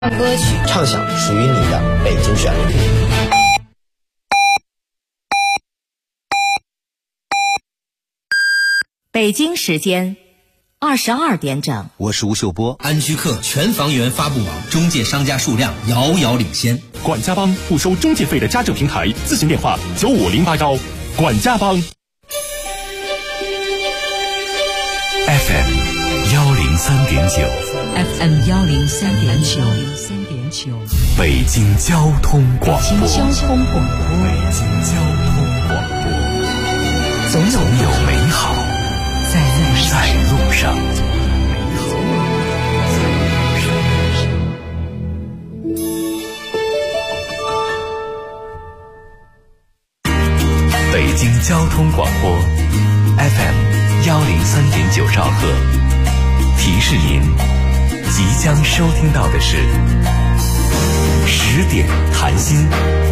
歌曲， 畅享属于你的北京旋律。 北京时间22点整， 我是吴秀波。 安居客全房源发布网中介商家数量遥遥领先。 管家帮不收中介费的家政平台，咨询电话95081。管家帮 FM 103.9 FM 103.9 北京交通广播。 北京交通广播，总有美好在路上。 北京交通广播 FM 103.9兆赫，提示您即将收听到的是10点谈心。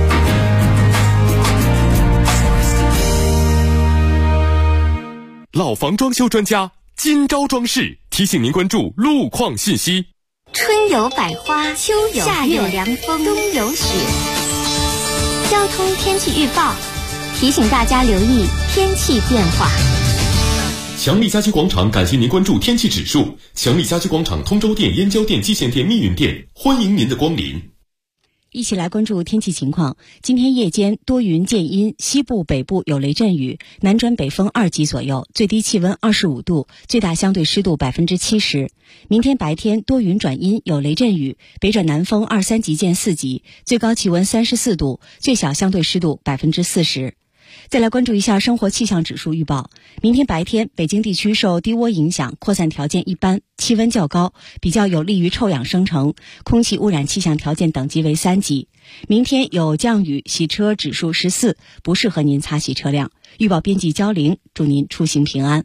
老房装修专家金招装饰提醒您关注路况信息。 春有百花，秋有夏有凉风，冬有雪。交通天气预报提醒大家留意天气变化。 强力家居广场感谢您关注天气指数。强力家居广场通州店、燕郊店、蓟县店、密云店，欢迎您的光临。 一起来关注天气情况。今天夜间多云见阴，西部北部有雷阵雨，南转北风2级左右，最低气温25度，最大相对湿度70%。明天白天多云转阴，有雷阵雨，北转南风2、3级见4级，最高气温34度，最小相对湿度40%。再来关注一下生活气象指数预报。明天白天，北京地区受低涡影响，扩散条件一般，气温较高，比较有利于臭氧生成，空气污染气象条件等级为3级。明天有降雨，洗车指数14，不适合您擦洗车辆。预报编辑焦玲，祝您出行平安。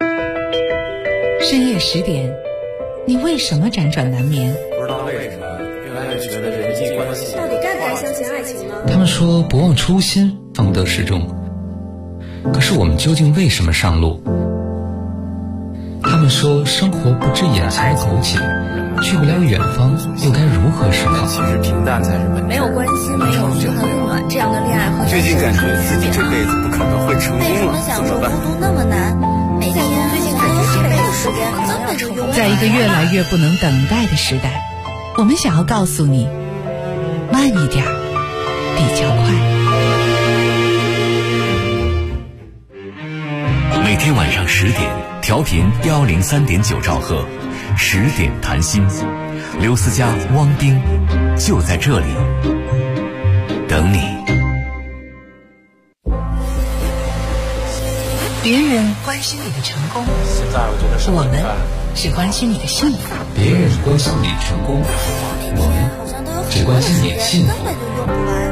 深夜10点，你为什么辗转难眠？ 不知道为什么越来越觉得人际关系到底该不该相信爱情呢？ 他们说不忘初心，方得始终。可是我们究竟为什么上路？他们说生活不止眼前苟且，去不了远方，又该如何是好？ 其实平淡才是本质。 没有关系，没有嘘寒问暖，这样的恋爱和最近感觉自己这辈子不可能会成功了， 为什么享受孤独那么难？每天最近感觉这辈子时间根本就用。 在一个越来越不能等待的时代，我们想要告诉你，慢一点比较快。 每天晚上10点，调频103.9兆赫，10点谈心。刘思佳、汪冰就在这里等你。 别人关心你的成功， 现在我觉得我们是关心你的幸福。 别人关心你成功，我们只关心你的幸福。 根本就用不来。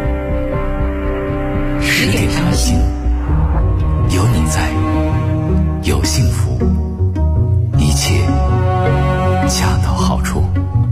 10点谈心，有你在，有幸福，一切恰到好处。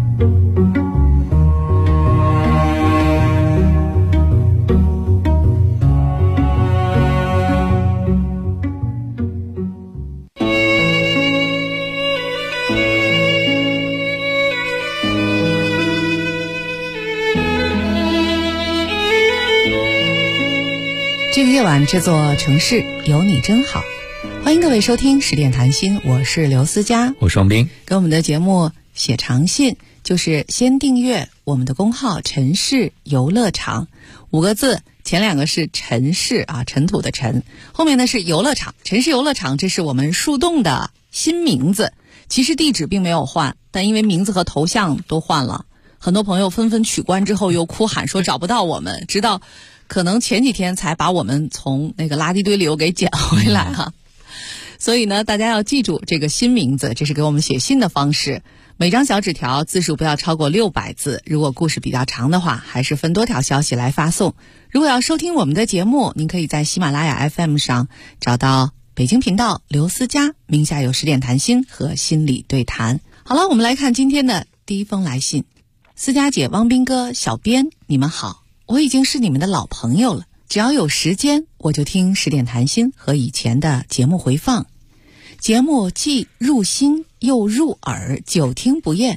这个夜晚，这座城市有你真好。欢迎各位收听10点谈心，我是刘思佳， 我是王斌。 给我们的节目写长信，就是先订阅我们的公号“陈氏游乐场”5个字，前2个是陈氏啊，尘土的尘，后面呢是游乐场。陈氏游乐场，这是我们树洞的新名字。其实地址并没有换，但因为名字和头像都换了，很多朋友纷纷取关之后又哭喊说找不到我们，直到可能前几天才把我们从那个垃圾堆里又给捡回来哈。所以呢，大家要记住这个新名字，这是给我们写信的方式。每张小纸条字数不要超过600字，如果故事比较长的话，还是分多条消息来发送。如果要收听我们的节目，您可以在喜马拉雅 FM 上找到北京频道刘思佳，名下有10点谈心和心理对谈。好了，我们来看今天的第一封来信。思佳姐、汪斌哥、小编，你们好，我已经是你们的老朋友了，只要有时间我就听10点谈心和以前的节目回放。节目既入心又入耳，久听不厌，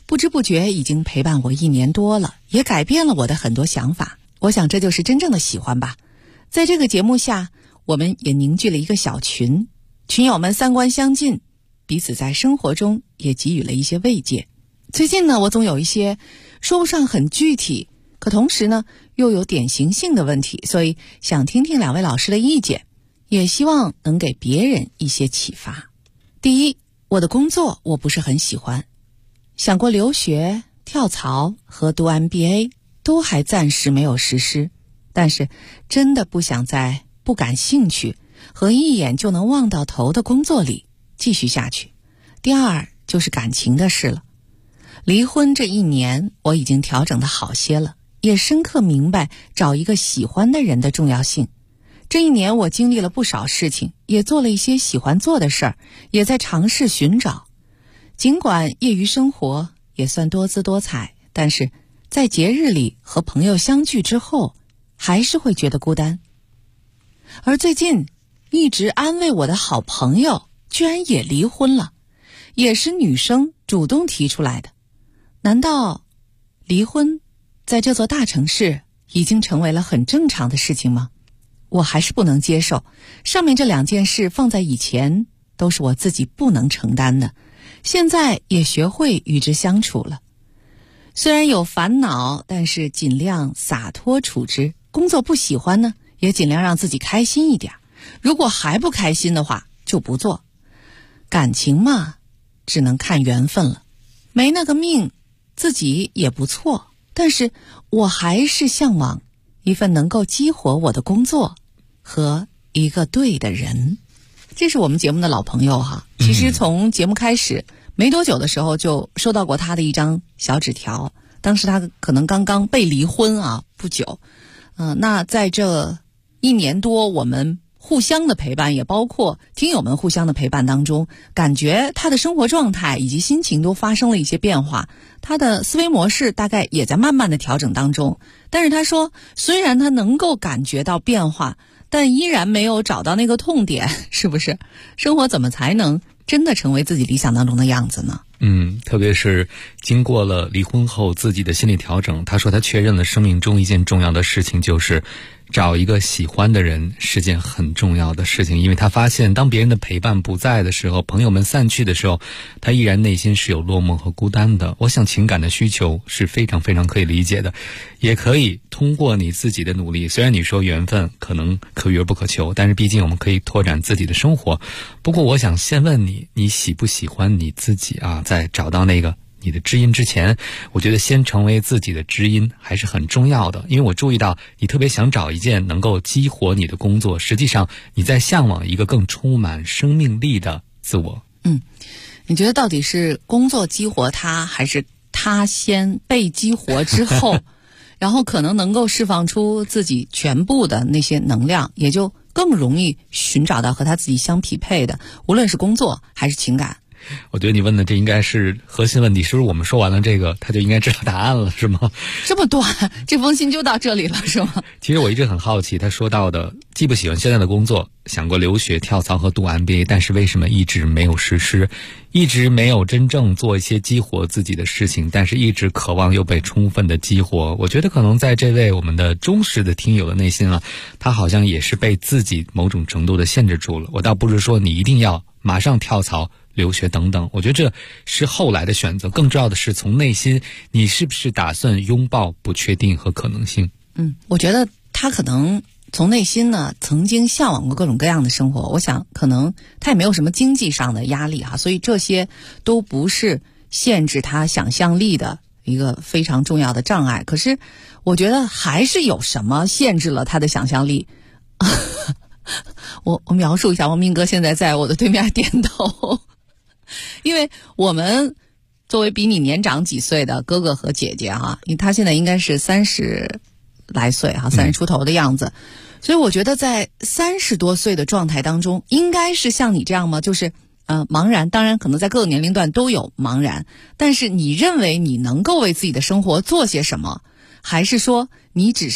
不知不觉已经陪伴我1年多了，也改变了我的很多想法。我想这就是真正的喜欢吧。在这个节目下，我们也凝聚了一个小群，群友们三观相近，彼此在生活中也给予了一些慰藉。最近呢，我总有一些说不上很具体，可同时呢又有典型性的问题，所以想听听2位老师的意见，也希望能给别人一些启发。第一，我的工作我不是很喜欢，想过留学、跳槽和读 MBA， 都还暂时没有实施，但是真的不想在不感兴趣和一眼就能望到头的工作里继续下去。第二就是感情的事了。离婚这1年，我已经调整得好些了，也深刻明白找一个喜欢的人的重要性。这1年我经历了不少事情，也做了一些喜欢做的事儿，也在尝试寻找。尽管业余生活也算多姿多彩，但是在节日里和朋友相聚之后，还是会觉得孤单。而最近一直安慰我的好朋友居然也离婚了，也是女生主动提出来的。难道离婚在这座大城市已经成为了很正常的事情吗？我还是不能接受。上面这2件事放在以前都是我自己不能承担的，现在也学会与之相处了。虽然有烦恼，但是尽量洒脱处之。工作不喜欢呢，也尽量让自己开心一点。如果还不开心的话，就不做。感情嘛，只能看缘分了。没那个命，自己也不错，但是我还是向往一份能够激活我的工作和一个对的人。这是我们节目的老朋友哈，其实从节目开始没多久的时候就收到过他的一张小纸条，当时他可能刚刚被离婚啊，不久。那在这1年多我们互相的陪伴，也包括听友们互相的陪伴当中，感觉他的生活状态以及心情都发生了一些变化，他的思维模式大概也在慢慢的调整当中。但是他说，虽然他能够感觉到变化，但依然没有找到那个痛点，是不是？生活怎么才能真的成为自己理想当中的样子呢？ 特别是经过了离婚后自己的心理调整，他说他确认了生命中一件重要的事情，就是找一个喜欢的人是件很重要的事情。因为他发现当别人的陪伴不在的时候，朋友们散去的时候，他依然内心是有落寞和孤单的。我想情感的需求是非常非常可以理解的，也可以通过你自己的努力，虽然你说缘分可能可遇而不可求，但是毕竟我们可以拓展自己的生活。不过我想先问你，你喜不喜欢你自己啊？在找到那个你的知音之前，我觉得先成为自己的知音还是很重要的。因为我注意到你特别想找一件能够激活你的工作，实际上你在向往一个更充满生命力的自我。 你觉得到底是工作激活他，还是他先被激活之后然后可能能够释放出自己全部的那些能量，也就更容易寻找到和他自己相匹配的，无论是工作还是情感。 我觉得你问的这应该是核心问题，是不是我们说完了这个他就应该知道答案了，是吗？ 这么短，这封信就到这里了，是吗？ 其实我一直很好奇，他说到的既不喜欢现在的工作，想过留学跳槽和读 MBA， 但是为什么一直没有实施，一直没有真正做一些激活自己的事情，但是一直渴望又被充分的激活。我觉得可能在这位我们的忠实的听友的内心啊，他好像也是被自己某种程度的限制住了。我倒不是说你一定要马上跳槽留学等等，我觉得这是后来的选择，更重要的是从内心你是不是打算拥抱不确定和可能性。 我觉得他可能从内心呢曾经向往过各种各样的生活，我想可能他也没有什么经济上的压力所以这些都不是限制他想象力的一个非常重要的障碍。可是我觉得还是有什么限制了他的想象力我描述一下，王明哥现在在我的对面点头因为我们作为比你年长几岁的哥哥和姐姐因为他现在应该是30来岁30出头的样子，所以我觉得在30多岁的状态当中，应该是像你这样吗？就是茫然，当然可能在各个年龄段都有茫然，但是你认为你能够为自己的生活做些什么，还是说你只是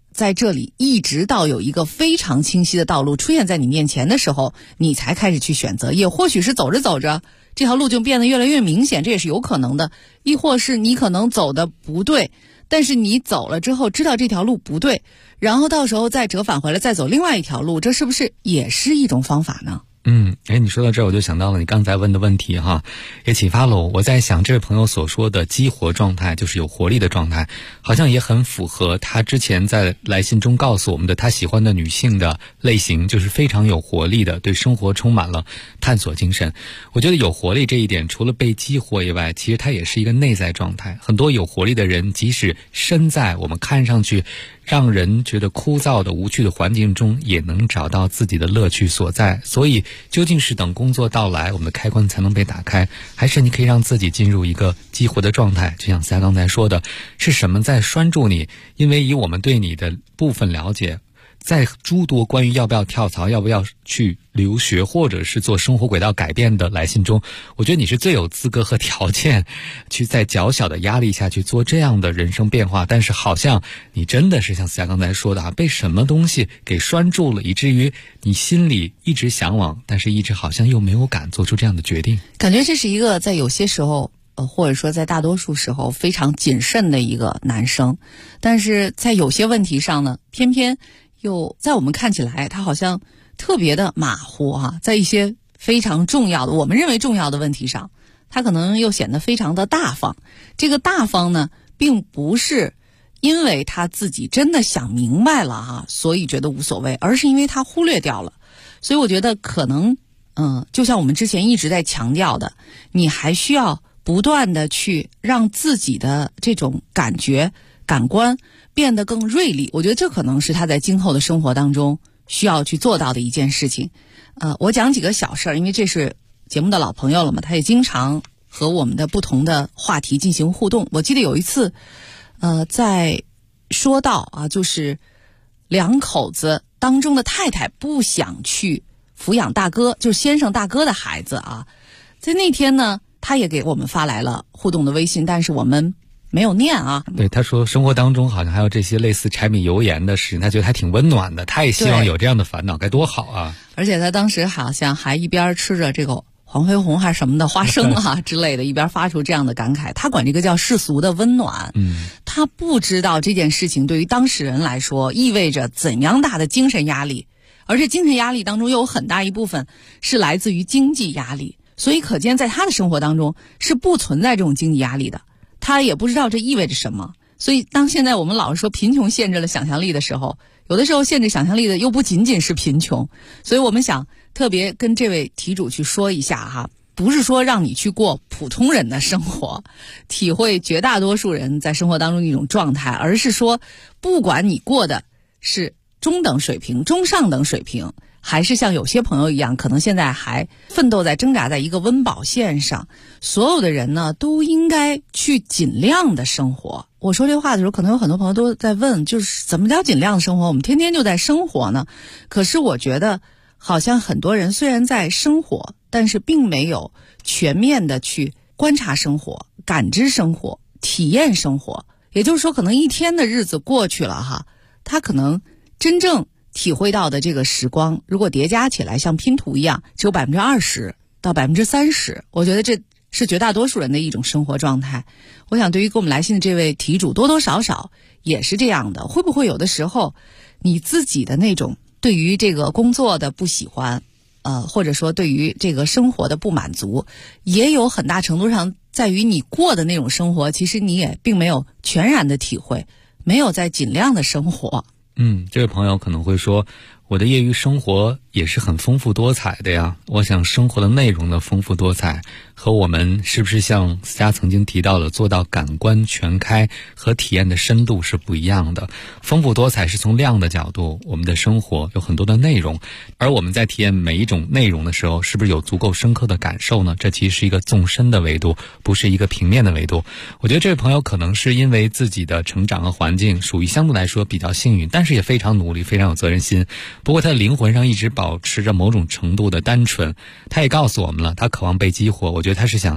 在这里一直到有一个非常清晰的道路出现在你面前的时候，你才开始去选择。也或许是走着走着这条路就变得越来越明显，这也是有可能的。亦或是你可能走的不对，但是你走了之后知道这条路不对，然后到时候再折返回来再走另外一条路，这是不是也是一种方法呢？ 你说到这儿我就想到了你刚才问的问题哈，也启发了我。我在想这位朋友所说的激活状态，就是有活力的状态，好像也很符合他之前在来信中告诉我们的他喜欢的女性的类型，就是非常有活力的，对生活充满了探索精神。我觉得有活力这一点除了被激活以外，其实它也是一个内在状态。很多有活力的人即使身在我们看上去让人觉得枯燥的无趣的环境中，也能找到自己的乐趣所在。所以究竟是等工作到来我们的开关才能被打开，还是你可以让自己进入一个激活的状态？就像思佳刚才说的，是什么在拴住你？因为以我们对你的部分了解，在诸多关于要不要跳槽、要不要去留学或者是做生活轨道改变的来信中，我觉得你是最有资格和条件去在较小的压力下去做这样的人生变化。但是好像你真的是像思佳刚才说的被什么东西给拴住了，以至于你心里一直向往，但是一直好像又没有敢做出这样的决定。 感觉这是一个在有些时候或者说在大多数时候非常谨慎的一个男生，但是在有些问题上呢，偏偏又在我们看起来他好像特别的马虎啊，在一些非常重要的我们认为重要的问题上，他可能又显得非常的大方。这个大方呢，并不是因为他自己真的想明白了啊，所以觉得无所谓，而是因为他忽略掉了。所以我觉得可能就像我们之前一直在强调的，你还需要不断的去让自己的这种感觉感官变得更锐利。我觉得这可能是他在今后的生活当中需要去做到的一件事情。我讲几个小事儿，因为这是节目的老朋友了嘛，他也经常和我们的不同的话题进行互动。我记得有一次在说到啊，就是两口子当中的太太不想去抚养大哥，就是先生大哥的孩子啊。在那天呢，他也给我们发来了互动的微信，但是我们没有念啊。 对，他说生活当中好像还有这些类似柴米油盐的事情，他觉得还挺温暖的，他也希望有这样的烦恼，该多好啊。 而且他当时好像还一边吃着这个黄飞鸿还是什么的花生啊之类的，一边发出这样的感慨。他管这个叫世俗的温暖。他不知道这件事情对于当事人来说意味着怎样大的精神压力，而且精神压力当中又有很大一部分是来自于经济压力。所以可见在他的生活当中是不存在这种经济压力的，他也不知道这意味着什么。所以当现在我们老是说贫穷限制了想象力的时候，有的时候限制想象力的又不仅仅是贫穷。所以我们想特别跟这位题主去说一下哈，不是说让你去过普通人的生活，体会绝大多数人在生活当中的一种状态，而是说不管你过的是中等水平、中上等水平，还是像有些朋友一样可能现在还奋斗在挣扎在一个温饱线上，所有的人呢都应该去尽量的生活。我说这话的时候可能有很多朋友都在问，就是怎么叫尽量的生活？我们天天就在生活呢。可是我觉得好像很多人虽然在生活，但是并没有全面的去观察生活、感知生活、体验生活。也就是说可能一天的日子过去了哈，他可能真正体会到的这个时光，如果叠加起来像拼图一样，只有20%到30%，我觉得这是绝大多数人的一种生活状态。我想对于给我们来信的这位题主，多多少少也是这样的。会不会有的时候你自己的那种对于这个工作的不喜欢，或者说对于这个生活的不满足，也有很大程度上在于你过的那种生活，其实你也并没有全然的体会，没有在尽量的生活。 这位朋友可能会说，我的业余生活也是很丰富多彩的呀。我想生活的内容的丰富多彩和我们是不是像思佳曾经提到的做到感官全开和体验的深度是不一样的。丰富多彩是从量的角度，我们的生活有很多的内容，而我们在体验每一种内容的时候，是不是有足够深刻的感受呢？这其实是一个纵深的维度，不是一个平面的维度。我觉得这位朋友可能是因为自己的成长和环境属于相对来说比较幸运，但是也非常努力，非常有责任心。不过他的灵魂上一直保持着某种程度的单纯。他也告诉我们了，他渴望被激活。我觉得他是想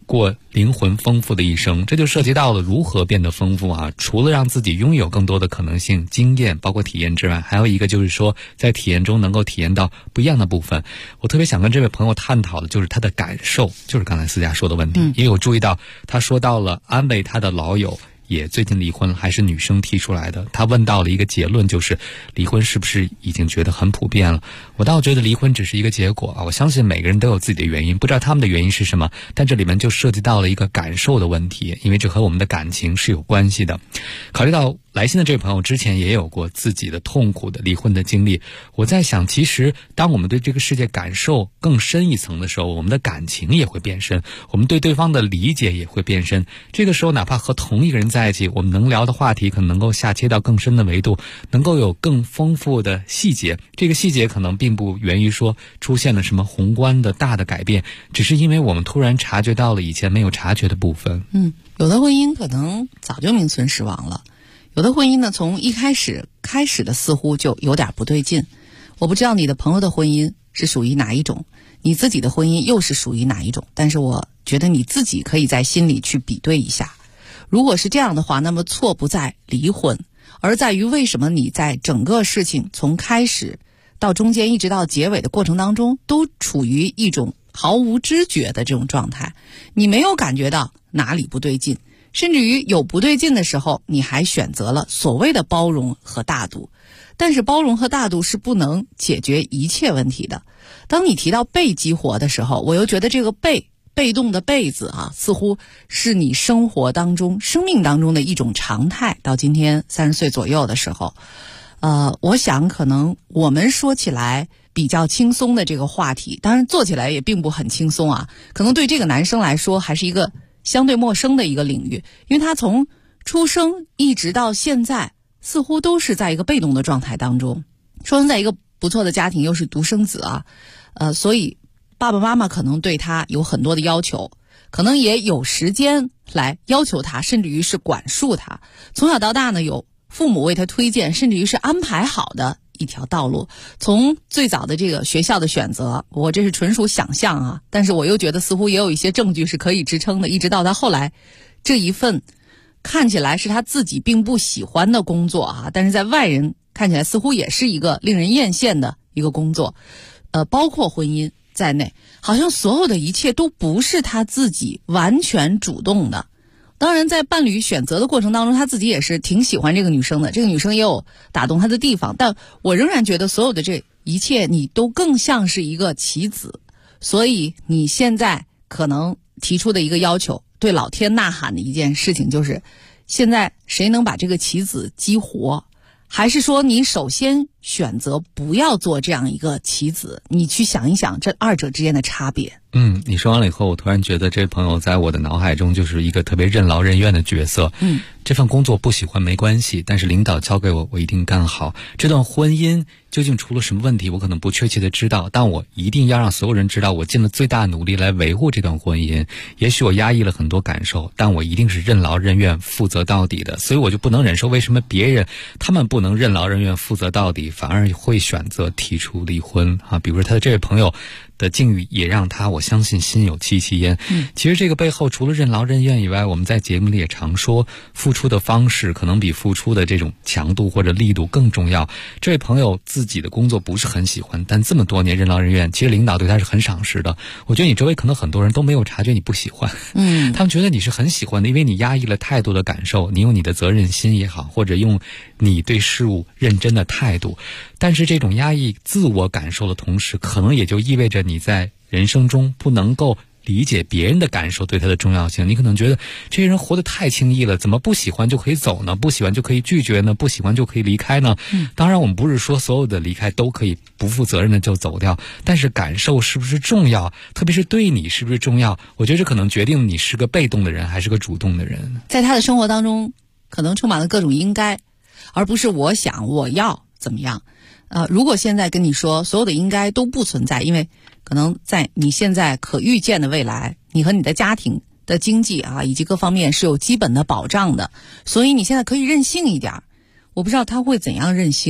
过灵魂丰富的一生，这就涉及到了如何变得丰富啊。除了让自己拥有更多的可能性、经验包括体验之外，还有一个就是说在体验中能够体验到不一样的部分。我特别想跟这位朋友探讨的就是他的感受，就是刚才思佳说的问题。因为我注意到他说到了安慰他的老友也最近离婚了，还是女生提出来的。他问到了一个结论，就是离婚是不是已经觉得很普遍了。我倒觉得离婚只是一个结果啊，我相信每个人都有自己的原因，不知道他们的原因是什么，但这里面就涉及到了一个感受的问题，因为这和我们的感情是有关系的。考虑到来信的这位朋友之前也有过自己的痛苦的离婚的经历，我在想，其实当我们对这个世界感受更深一层的时候，我们的感情也会变深，我们对对方的理解也会变深。这个时候哪怕和同一个人在一起，我们能聊的话题可能能够下切到更深的维度，能够有更丰富的细节。这个细节可能并不源于说出现了什么宏观的大的改变，只是因为我们突然察觉到了以前没有察觉的部分。 有的婚姻可能早就名存实亡了，有的婚姻呢，从一开始的似乎就有点不对劲。我不知道你的朋友的婚姻是属于哪一种，你自己的婚姻又是属于哪一种，但是我觉得你自己可以在心里去比对一下。如果是这样的话，那么错不在离婚，而在于为什么你在整个事情从开始到中间一直到结尾的过程当中，都处于一种毫无知觉的这种状态，你没有感觉到哪里不对劲，甚至于有不对劲的时候，你还选择了所谓的包容和大度。但是包容和大度是不能解决一切问题的。当你提到被激活的时候，我又觉得这个被动的被字啊，似乎是你生活当中生命当中的一种常态。到今天30岁左右的时候，我想可能我们说起来比较轻松的这个话题，当然做起来也并不很轻松啊，可能对这个男生来说还是一个相对陌生的一个领域，因为他从出生一直到现在似乎都是在一个被动的状态当中。出生在一个不错的家庭，又是独生子啊，所以爸爸妈妈可能对他有很多的要求，可能也有时间来要求他，甚至于是管束他。从小到大呢，有父母为他推荐，甚至于是安排好的一条道路。从最早的这个学校的选择，我这是纯属想象啊，但是我又觉得似乎也有一些证据是可以支撑的，一直到他后来这一份看起来是他自己并不喜欢的工作啊，但是在外人看起来似乎也是一个令人艳羡的一个工作，包括婚姻在内，好像所有的一切都不是他自己完全主动的。当然在伴侣选择的过程当中，他自己也是挺喜欢这个女生的，这个女生也有打动他的地方，但我仍然觉得所有的这一切你都更像是一个棋子。所以你现在可能提出的一个要求，对老天呐喊的一件事情，就是现在谁能把这个棋子激活，还是说你首先选择不要做这样一个棋子，你去想一想这二者之间的差别。 你说完了以后，我突然觉得这位朋友在我的脑海中就是一个特别任劳任怨的角色。这份工作不喜欢没关系，但是领导交给我，我一定干好。这段婚姻究竟出了什么问题，我可能不确切的知道，但我一定要让所有人知道，我尽了最大努力来维护这段婚姻。也许我压抑了很多感受，但我一定是任劳任怨负责到底的。所以我就不能忍受为什么别人他们不能任劳任怨负责到底，反而会选择提出离婚啊。比如说他的这位朋友的境遇也让他，我相信心有戚戚焉。其实这个背后除了任劳任怨以外，我们在节目里也常说，付出的方式可能比付出的这种强度或者力度更重要。这位朋友自己的工作不是很喜欢，但这么多年任劳任怨，其实领导对他是很赏识的。我觉得你周围可能很多人都没有察觉你不喜欢，他们觉得你是很喜欢的，因为你压抑了太多的感受，你用你的责任心也好，或者用你对事物认真的态度。但是这种压抑自我感受的同时，可能也就意味着你在人生中不能够理解别人的感受对他的重要性。你可能觉得这些人活得太轻易了，怎么不喜欢就可以走呢？不喜欢就可以拒绝呢？不喜欢就可以离开呢？当然我们不是说所有的离开都可以不负责任的就走掉，但是感受是不是重要，特别是对你是不是重要，我觉得这可能决定你是个被动的人还是个主动的人。 在他的生活当中可能充满了各种应该，而不是我想我要怎么样。如果现在跟你说所有的应该都不存在，因为可能在你现在可预见的未来，你和你的家庭的经济啊以及各方面是有基本的保障的，所以你现在可以任性一点。我不知道他会怎样任性，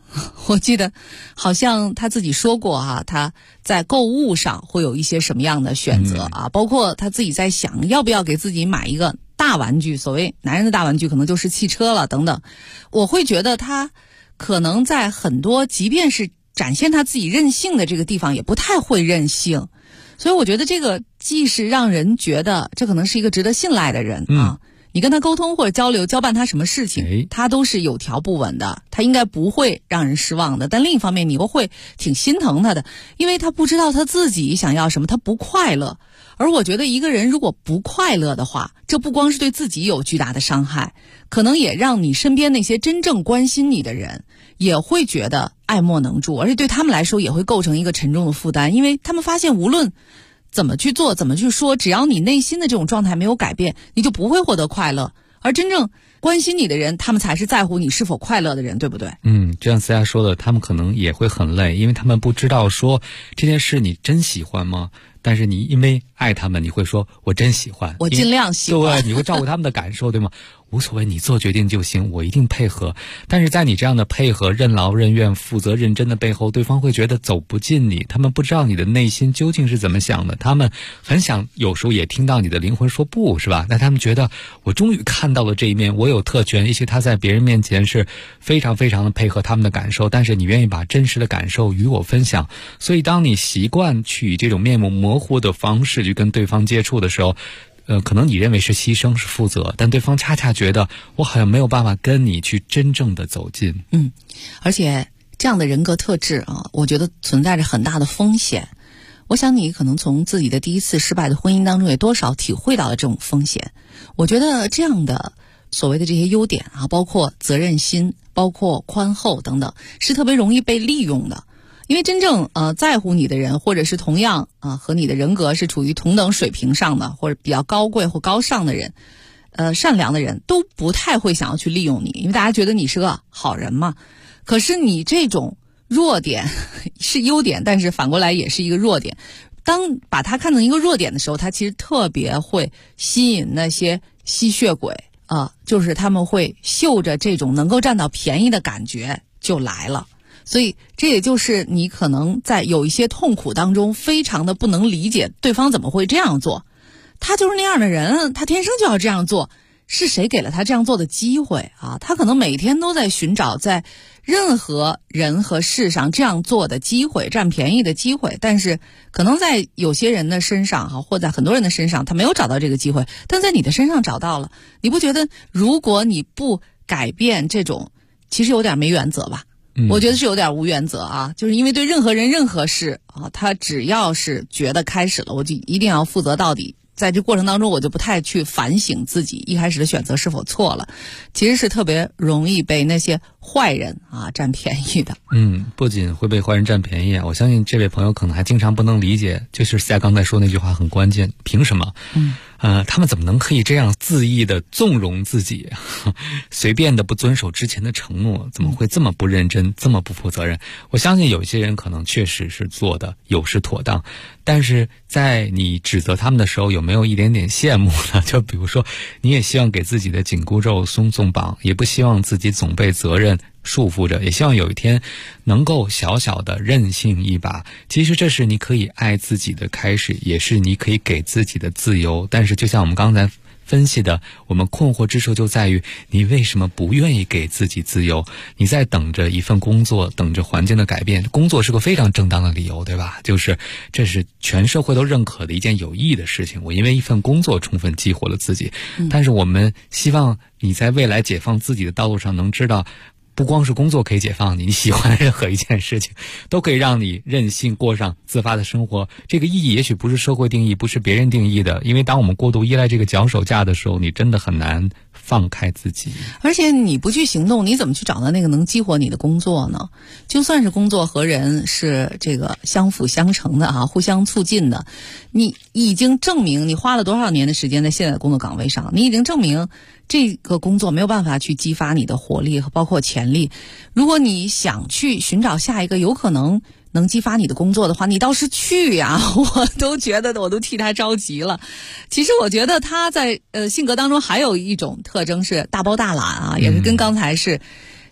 我记得好像他自己说过啊，他在购物上会有一些什么样的选择啊，包括他自己在想要不要给自己买一个大玩具，所谓男人的大玩具可能就是汽车了等等。我会觉得他可能在很多即便是展现他自己任性的这个地方也不太会任性，所以我觉得这个既是让人觉得这可能是一个值得信赖的人啊，你跟他沟通或者交流交办他什么事情，他都是有条不紊的，他应该不会让人失望的。但另一方面你又会挺心疼他的，因为他不知道他自己想要什么，他不快乐。而我觉得一个人如果不快乐的话，这不光是对自己有巨大的伤害，可能也让你身边那些真正关心你的人也会觉得爱莫能助，而且对他们来说也会构成一个沉重的负担，因为他们发现无论怎么去做怎么去说，只要你内心的这种状态没有改变，你就不会获得快乐。而真正关心你的人，他们才是在乎你是否快乐的人，对不对？ 就像思佳说的，他们可能也会很累，因为他们不知道说这件事你真喜欢吗？但是你因为爱他们，你会说我真喜欢， 我尽量喜欢， 对，你会照顾他们的感受，对吗？无所谓，你做决定就行，我一定配合。但是在你这样的配合、任劳任怨、负责认真的背后，对方会觉得走不进你，他们不知道你的内心究竟是怎么想的，他们很想有时候也听到你的灵魂说不，是吧？但他们觉得我终于看到了这一面，我有特权，也许他在别人面前是非常非常的配合他们的感受，但是你愿意把真实的感受与我分享。所以当你习惯去以这种面目模糊的方式去跟对方接触的时候，可能你认为是牺牲是负责，但对方恰恰觉得我好像没有办法跟你去真正的走近。 而且这样的人格特质啊，我觉得存在着很大的风险。我想你可能从自己的第一次失败的婚姻当中也多少体会到了这种风险。我觉得这样的所谓的这些优点啊，包括责任心，包括宽厚等等，是特别容易被利用的。因为真正在乎你的人，或者是同样和你的人格是处于同等水平上的，或者比较高贵或高尚的人，善良的人都不太会想要去利用你，因为大家觉得你是个好人嘛。可是你这种弱点是优点，但是反过来也是一个弱点。当把它看成一个弱点的时候，它其实特别会吸引那些吸血鬼就是他们会嗅着这种能够占到便宜的感觉就来了。所以这也就是你可能在有一些痛苦当中非常的不能理解对方怎么会这样做，他就是那样的人，他天生就要这样做，是谁给了他这样做的机会啊？他可能每天都在寻找在任何人和事上这样做的机会，占便宜的机会，但是可能在有些人的身上或在很多人的身上他没有找到这个机会，但在你的身上找到了。你不觉得如果你不改变这种，其实有点没原则吧？我觉得是有点无原则啊，就是因为对任何人任何事他只要是觉得开始了，我就一定要负责到底。在这过程当中，我就不太去反省自己一开始的选择是否错了，其实是特别容易被那些坏人占便宜的。 不仅会被坏人占便宜我相信这位朋友可能还经常不能理解，就是夏刚才说那句话很关键，凭什么？他们怎么能可以这样恣意的纵容自己，随便的不遵守之前的承诺，怎么会这么不认真，这么不负责任？我相信有些人可能确实是做的有失妥当，但是在你指责他们的时候，有没有一点点羡慕呢？就比如说，你也希望给自己的紧箍咒松松绑，也不希望自己总被责任束缚着，也希望有一天能够小小的任性一把。其实这是你可以爱自己的开始，也是你可以给自己的自由。但是就像我们刚才分析的，我们困惑之处就在于你为什么不愿意给自己自由？你在等着一份工作，等着环境的改变。工作是个非常正当的理由，对吧？就是这是全社会都认可的一件有意义的事情，我因为一份工作充分激活了自己。但是我们希望你在未来解放自己的道路上能知道，不光是工作可以解放你，你喜欢的任何一件事情都可以让你任性过上自发的生活。这个意义也许不是社会定义，不是别人定义的，因为当我们过度依赖这个脚手架的时候，你真的很难放开自己。 而且你不去行动，你怎么去找到那个能激活你的工作呢？就算是工作和人是这个相辅相成的互相促进的，你已经证明你花了多少年的时间在现在的工作岗位上，你已经证明这个工作没有办法去激发你的活力和包括潜力。如果你想去寻找下一个有可能能激发你的工作的话，你倒是去呀！我都觉得我都替他着急了。其实我觉得他在性格当中还有一种特征是大包大揽也是跟刚才是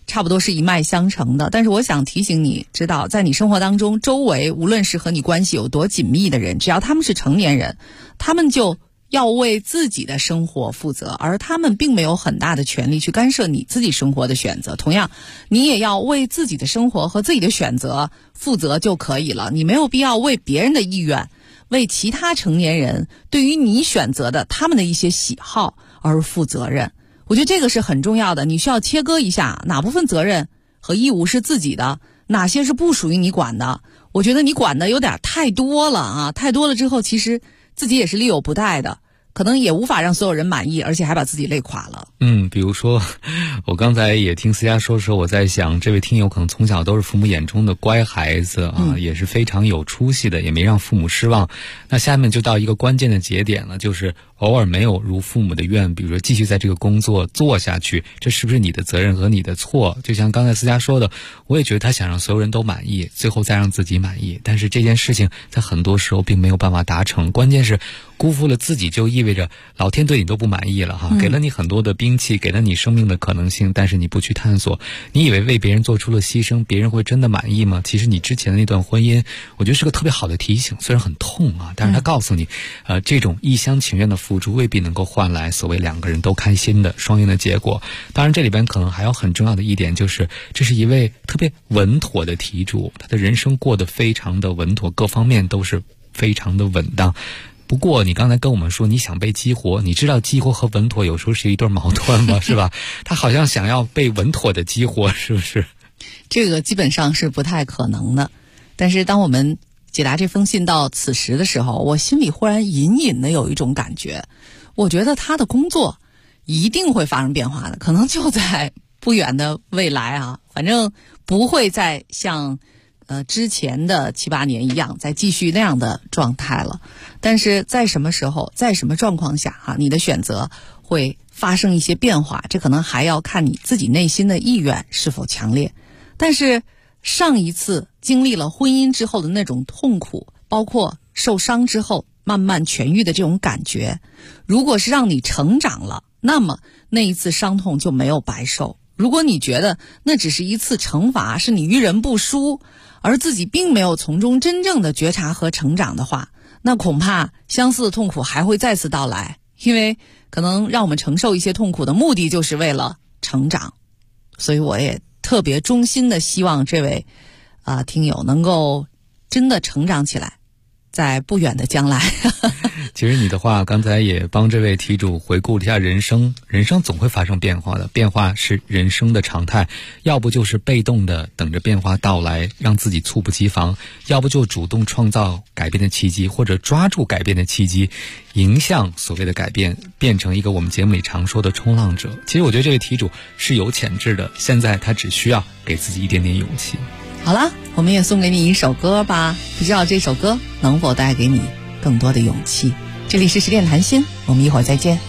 差不多是一脉相承的。但是我想提醒你知道，在你生活当中，周围无论是和你关系有多紧密的人，只要他们是成年人，他们就要为自己的生活负责，而他们并没有很大的权利去干涉你自己生活的选择。同样，你也要为自己的生活和自己的选择负责就可以了。你没有必要为别人的意愿，为其他成年人对于你选择的他们的一些喜好而负责任。我觉得这个是很重要的，你需要切割一下哪部分责任和义务是自己的，哪些是不属于你管的。我觉得你管的有点太多了啊，太多了之后其实自己也是力有不逮的，可能也无法让所有人满意，而且还把自己累垮了。 比如说我刚才也听思佳说的时候，我在想这位听友可能从小都是父母眼中的乖孩子啊，也是非常有出息的，也没让父母失望。那下面就到一个关键的节点了，就是偶尔没有如父母的愿，比如说继续在这个工作做下去，这是不是你的责任和你的错？就像刚才思佳说的，我也觉得他想让所有人都满意，最后再让自己满意，但是这件事情在很多时候并没有办法达成。关键是辜负了自己，就意味着老天对你都不满意了哈，给了你很多的兵器，给了你生命的可能性，但是你不去探索，你以为为别人做出了牺牲，别人会真的满意吗？其实你之前的那段婚姻，我觉得是个特别好的提醒，虽然很痛啊，但是他告诉你，这种一厢情愿的付出未必能够换来所谓两个人都开心的双赢的结果。当然这里边可能还有很重要的一点，就是这是一位特别稳妥的题主，他的人生过得非常的稳妥，各方面都是非常的稳当。不过你刚才跟我们说你想被激活，你知道激活和稳妥有时候是一对矛盾吗？是吧？他好像想要被稳妥的激活，是不是？ 这个基本上是不太可能的。但是当我们解答这封信到此时的时候，我心里忽然隐隐的有一种感觉，我觉得他的工作一定会发生变化的，可能就在不远的未来啊，反正不会再像之前的7、8年一样再继续那样的状态了。但是在什么时候，在什么状况下你的选择会发生一些变化，这可能还要看你自己内心的意愿是否强烈。但是上一次经历了婚姻之后的那种痛苦，包括受伤之后慢慢痊愈的这种感觉，如果是让你成长了，那么那一次伤痛就没有白受。如果你觉得那只是一次惩罚，是你遇人不淑，而自己并没有从中真正的觉察和成长的话，那恐怕相似的痛苦还会再次到来。因为可能让我们承受一些痛苦的目的就是为了成长。所以我也特别衷心的希望这位听友能够真的成长起来，在不远的将来。 其实你的话刚才也帮这位题主回顾了一下人生，人生总会发生变化的，变化是人生的常态，要不就是被动的等着变化到来，让自己猝不及防，要不就主动创造改变的契机，或者抓住改变的契机，迎向所谓的改变，变成一个我们节目里常说的冲浪者。其实我觉得这位题主是有潜质的，现在他只需要给自己一点点勇气。 好了，我们也送给你一首歌吧，不知道这首歌能否带给你更多的勇气。这里是10点谈心，我们一会儿再见。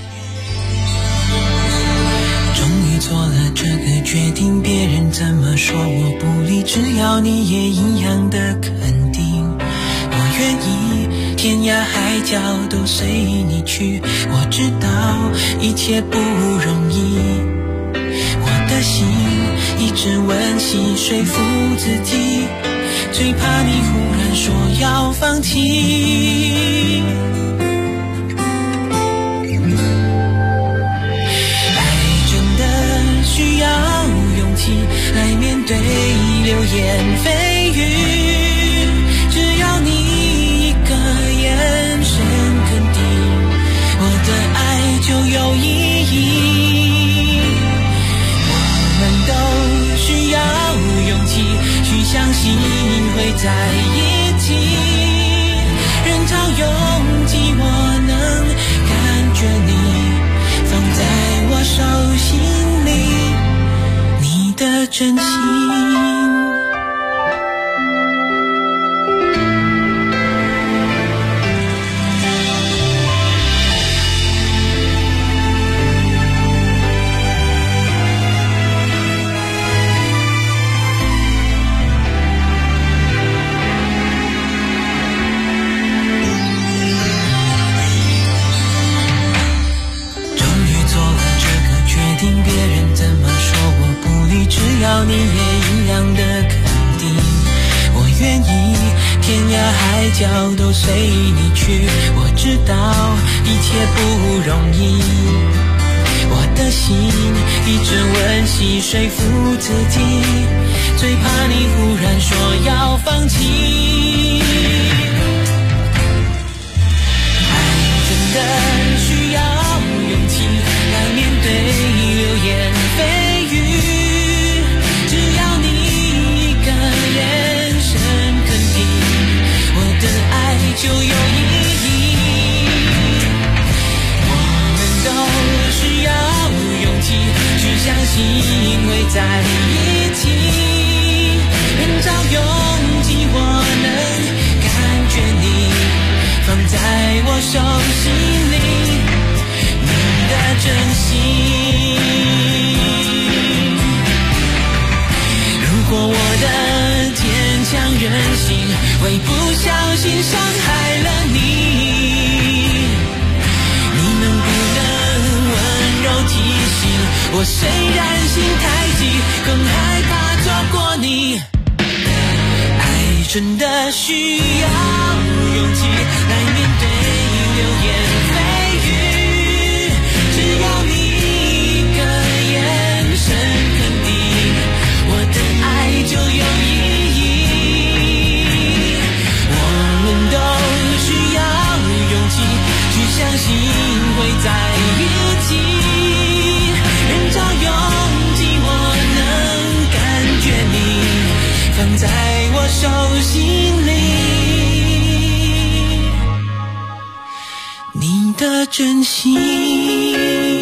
终于做了这个决定，别人怎么说我不理，只要你也一样的肯定，我愿意天涯海角都随你去。我知道一切不容易，我的心一直温习说服自己，最怕你忽然说要放弃。需要勇气来面对流言蜚语，只要你一个眼神肯定，我的爱就有意义。我们都需要勇气去相信会在一起，人潮拥挤我能感觉你放在我手心里的真心。终于做了这个决定，别人怎么说我不理，只要海角都随你去，我知道一切不容易，我的心一直温习说服自己，最怕你忽然说要放弃。爱真的需要勇气来面对流言蜚语，只要你一个眼神肯定，我的爱就有意义。我们都需要勇气去相信会在一起，人潮拥挤我能感觉你放在我手心里，你的真心。如果我的坚强任性会不小心伤害了你，你能不能温柔提醒我，虽然心太急，更害怕错过你。爱真的需要勇气来面对流言蜚语，只要你一个眼神肯定，我的爱就有意义。我们都需要勇气去相信会在一起，人潮拥挤我能感觉你放在我手心里，你的真心。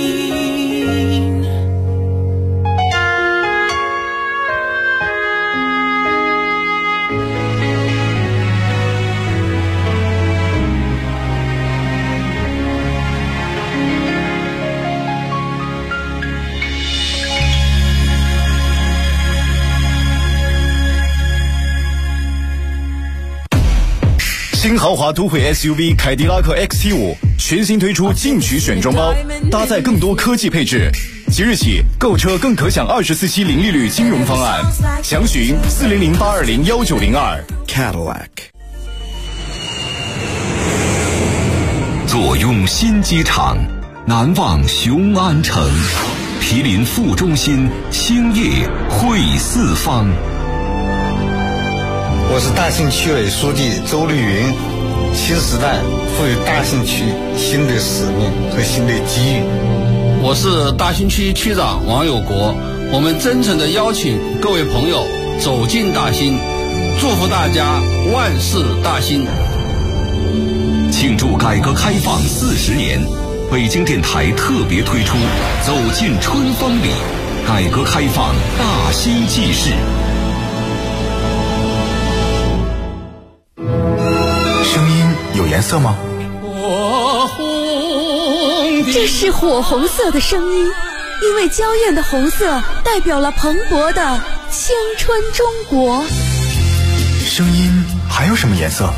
新豪华都会 SUV 凯迪拉克 XT5 全新推出进取选装包，搭载更多科技配置。即日起购车更可享24期零利率金融方案，详询400-820-1902 Cadillac。 坐拥新机场，难忘雄安城，毗邻副中心，兴业汇四方。 我是大兴区委书记周绿云，新时代赋予大兴区新的使命和新的机遇。 我是大兴区区长王有国，我们真诚地邀请各位朋友走进大兴，祝福大家万事大兴。 庆祝改革开放40年，北京电台特别推出走进春风里，改革开放大兴纪事。 声音有颜色吗？ 这是火红色的声音，因为娇艳的红色代表了蓬勃的青春中国。 声音还有什么颜色？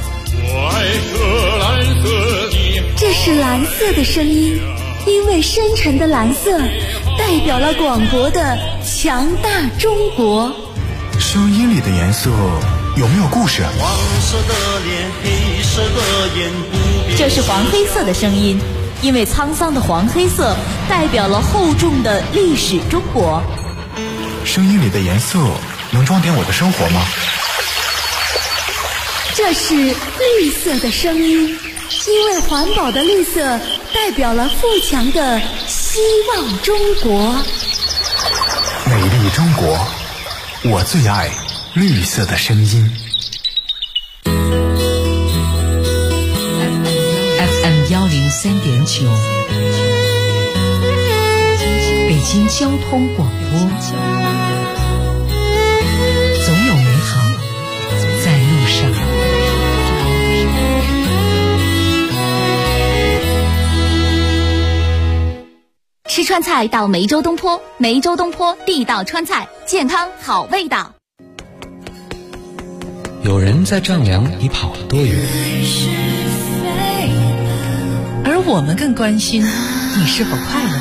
这是蓝色的声音，因为深沉的蓝色代表了广博的强大中国。 声音里的颜色有没有故事？ 黄色的脸，黑色的眼，不变。 这是黄黑色的声音，因为沧桑的黄黑色代表了厚重的历史中国。 声音里的颜色能装点我的生活吗？ 这是绿色的声音，因为环保的绿色代表了富强的希望中国。 美丽中国，我最爱绿色的声音。 FM 103.9，北京交通广播，总有美好在路上。 吃川菜到梅州东坡，梅州东坡地道川菜，健康好味道。 有人在丈量你跑了多远， 而我们更关心你是否快乐。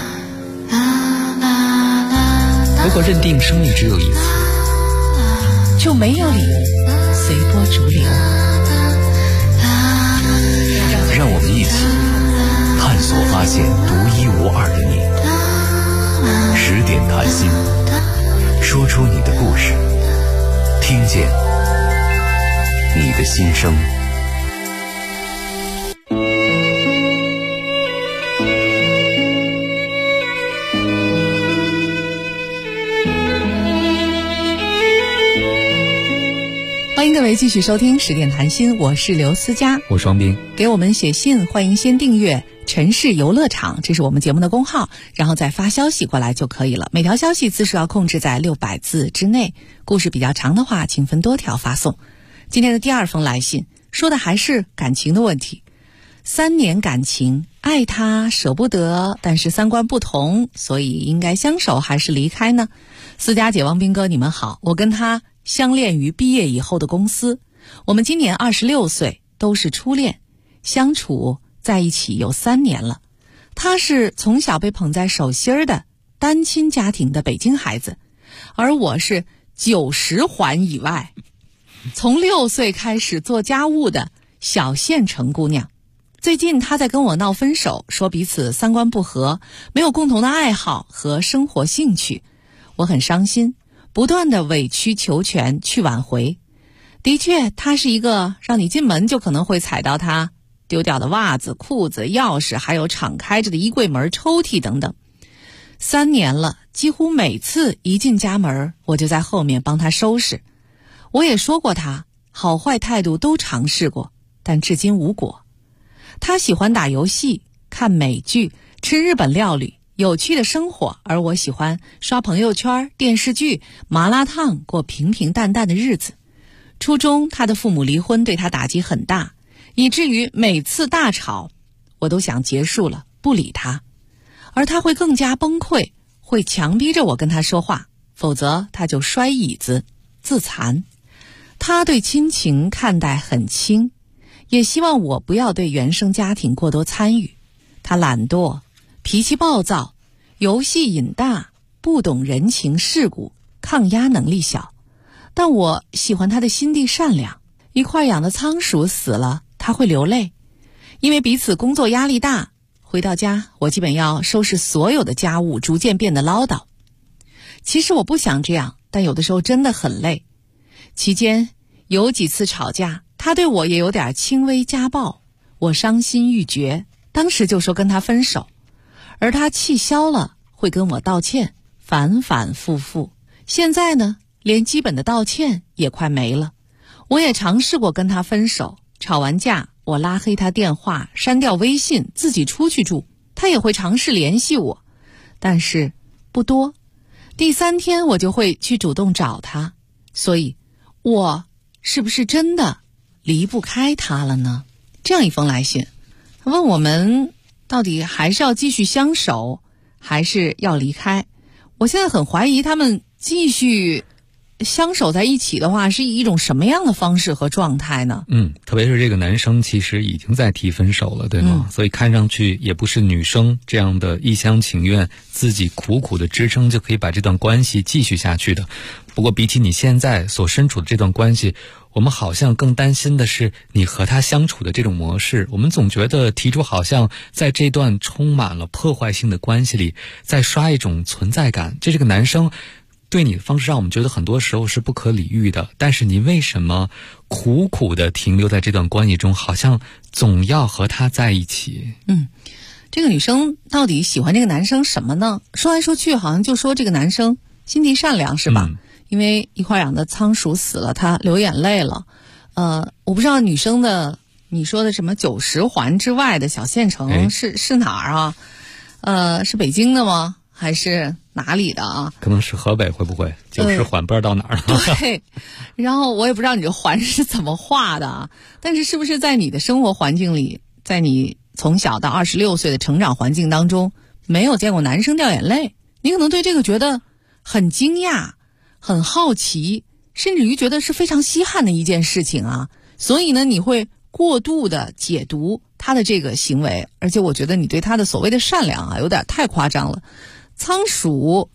如果认定生命只有一次， 就没有理由随波逐流。 们一起探索发现独一无二的你。10点谈心，说出你的故事，听见你的心声。 欢迎各位继续收听10点谈心，我是刘思佳， 我双冰。 给我们写信，欢迎先订阅城市游乐场，这是我们节目的公号，然后再发消息过来就可以了。每条消息字数要控制在600字之内，故事比较长的话请分多条发送。今天的第2封来信说的还是感情的问题。3年感情，爱他舍不得，但是3观不同，所以应该相守还是离开呢？思佳姐、王斌哥，你们好，我跟他相恋于毕业以后的公司，我们今年26岁，都是初恋，相处在一起有3年了。他是从小被捧在手心的单亲家庭的北京孩子，而我是90环以外，从6岁开始做家务的小县城姑娘。最近他在跟我闹分手，说彼此3观不合，没有共同的爱好和生活兴趣。我很伤心，不断的委曲求全去挽回。的确，他是一个让你进门就可能会踩到他丢掉的袜子、裤子、钥匙，还有敞开着的衣柜门、抽屉等等。3年了，几乎每次一进家门，我就在后面帮他收拾。我也说过他，好坏态度都尝试过，但至今无果。他喜欢打游戏、看美剧、吃日本料理，有趣的生活，而我喜欢刷朋友圈、电视剧、麻辣烫，过平平淡淡的日子。初中他的父母离婚，对他打击很大，以至于每次大吵我都想结束了，不理他，而他会更加崩溃，会强逼着我跟他说话，否则他就摔椅子自残。他对亲情看待很轻，也希望我不要对原生家庭过多参与。他懒惰，脾气暴躁，游戏瘾大，不懂人情世故，抗压能力小。但我喜欢他的心地善良。一块养的仓鼠死了，他会流泪，因为彼此工作压力大，回到家我基本要收拾所有的家务，逐渐变得唠叨。其实我不想这样，但有的时候真的很累。期间有几次吵架，他对我也有点轻微家暴，我伤心欲绝，当时就说跟他分手，而他气消了会跟我道歉，反反复复。现在呢，连基本的道歉也快没了。我也尝试过跟他分手，吵完架我拉黑他电话，删掉微信，自己出去住，他也会尝试联系我，但是不多。第3天我就会去主动找他，所以我是不是真的离不开他了呢？这样一封来信，他问我们到底还是要继续相守，还是要离开。我现在很怀疑他们继续相守在一起的话，是以一种什么样的方式和状态呢？ 特别是这个男生其实已经在提分手了，对吗？所以看上去也不是女生这样的一厢情愿，自己苦苦的支撑就可以把这段关系继续下去的。不过比起你现在所身处的这段关系，我们好像更担心的是你和他相处的这种模式。我们总觉得提出好像在这段充满了破坏性的关系里在刷一种存在感，这个男生对你的方式让我们觉得很多时候是不可理喻的，但是你为什么苦苦的停留在这段关系中，好像总要和他在一起？ 这个女生到底喜欢这个男生什么呢？说来说去好像就说这个男生心地善良，是吧？因为一块养的仓鼠死了，他流眼泪了。我不知道女生的你说的什么90环之外的小县城是哪儿啊？是北京的吗？还是哪里的啊？ 可能是河北，会不会90环不知道到哪儿了？ 对，然后我也不知道你这环是怎么画的啊，但是是不是在你的生活环境里，在你从小到26岁的成长环境当中，没有见过男生掉眼泪？你可能对这个觉得很惊讶，很好奇，甚至于觉得是非常稀罕的一件事情啊。所以呢，你会过度的解读他的这个行为，而且我觉得你对他的所谓的善良啊，有点太夸张了。仓鼠